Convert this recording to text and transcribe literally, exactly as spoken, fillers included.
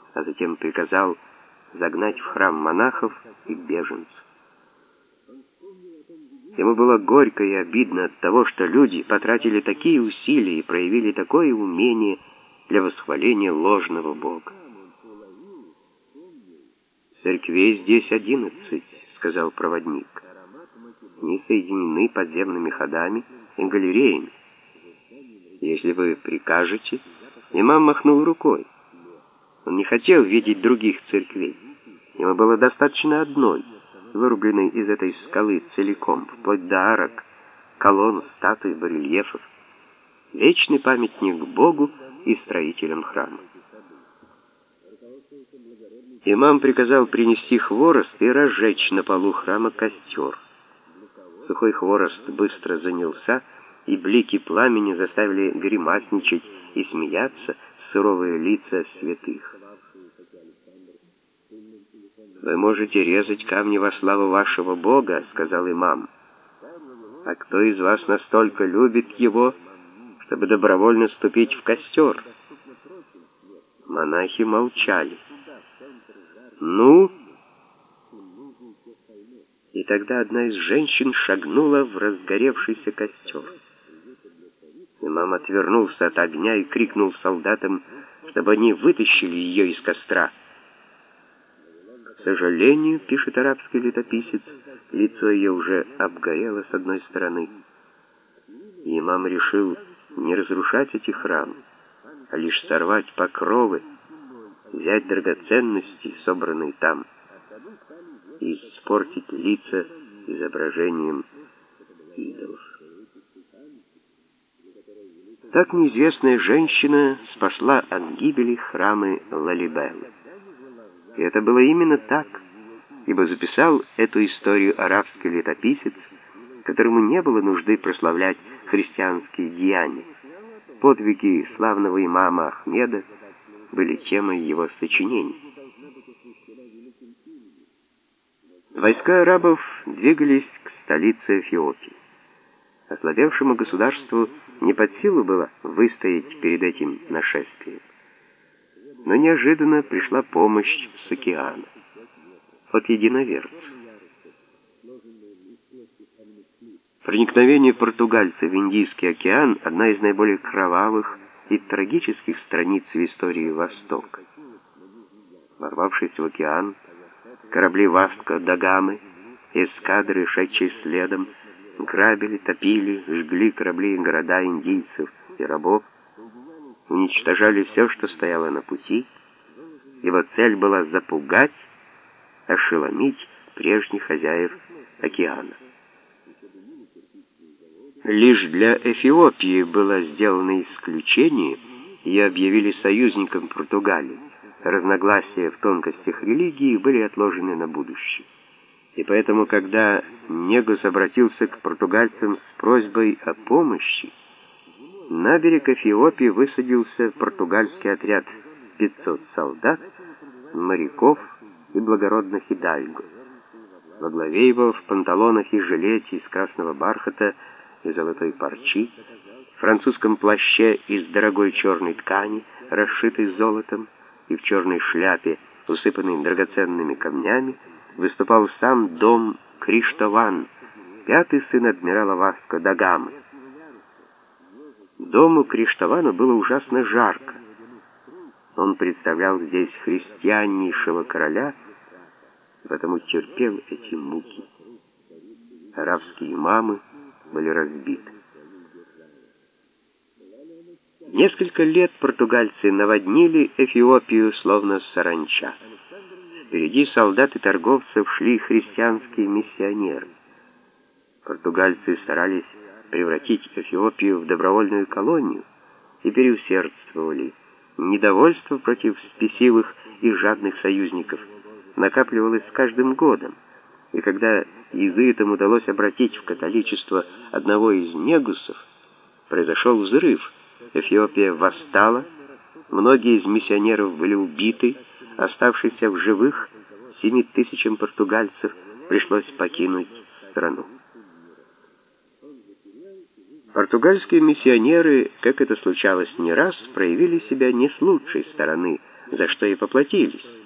а затем приказал загнать в храм монахов и беженцев. Ему было горько и обидно от того, что люди потратили такие усилия и проявили такое умение для восхваления ложного бога. «Церквей здесь одиннадцать», — сказал проводник. «Они соединены подземными ходами и галереями. Если вы прикажете...» Имам махнул рукой. Он не хотел видеть других церквей. Ему было достаточно одной, вырубленной из этой скалы целиком, вплоть до арок, колонн, статуй, барельефов. Вечный памятник Богу и строителям храма. Имам приказал принести хворост и разжечь на полу храма костер. Сухой хворост быстро занялся, и блики пламени заставили гримасничать и смеяться суровые лица святых. «Вы можете резать камни во славу вашего Бога», — сказал имам. «А кто из вас настолько любит его, чтобы добровольно вступить в костер?» Монахи молчали. «Ну?» И тогда одна из женщин шагнула в разгоревшийся костер. Имам отвернулся от огня и крикнул солдатам, чтобы они вытащили ее из костра. К сожалению, пишет арабский летописец, лицо ее уже обгорело с одной стороны. И имам решил не разрушать эти храмы, а лишь сорвать покровы, взять драгоценности, собранные там, и испортить лица изображением идолов. Так неизвестная женщина спасла от гибели храмы Лалибелы. И это было именно так, ибо записал эту историю арабский летописец, которому не было нужды прославлять христианские деяния. Подвиги славного имама Ахмеда были темой его сочинений. Войска арабов двигались к столице Эфиопии. Ослабевшему государству не под силу было выстоять перед этим нашествием. Но неожиданно пришла помощь с океана, от единоверцев. Проникновение португальцев в Индийский океан – одна из наиболее кровавых и трагических страниц в истории Востока. Ворвавшись в океан, корабли Васко да Гамы и эскадры, шедшие следом, грабили, топили, жгли корабли и города индийцев и рабов, уничтожали все, что стояло на пути. Его цель была запугать, ошеломить прежних хозяев океана. Лишь для Эфиопии было сделано исключение, и объявили союзником Португалии. Разногласия в тонкостях религии были отложены на будущее. И поэтому, когда Негус обратился к португальцам с просьбой о помощи, на берег Эфиопии высадился португальский отряд пятьсот солдат, моряков и благородных хидальго. Во главе его в панталонах и жилете из красного бархата и золотой парчи, в французском плаще из дорогой черной ткани, расшитой золотом, и в черной шляпе, усыпанной драгоценными камнями, выступал сам Дом Криштован, пятый сын адмирала Васко да Гамы. Дому Криштовану было ужасно жарко. Он представлял здесь христианнейшего короля, потому терпел эти муки. Арабские имамы были разбиты. Несколько лет португальцы наводнили Эфиопию словно саранча. Впереди солдат и торговцев шли христианские миссионеры. Португальцы старались превратить Эфиопию в добровольную колонию и переусердствовали. Недовольство против спесивых и жадных союзников накапливалось с каждым годом, и когда иезуитам удалось обратить в католичество одного из негусов, произошел взрыв. Эфиопия восстала, многие из миссионеров были убиты, оставшиеся в живых семи тысячам португальцев пришлось покинуть страну. Португальские миссионеры, как это случалось не раз, проявили себя не с лучшей стороны, за что и поплатились.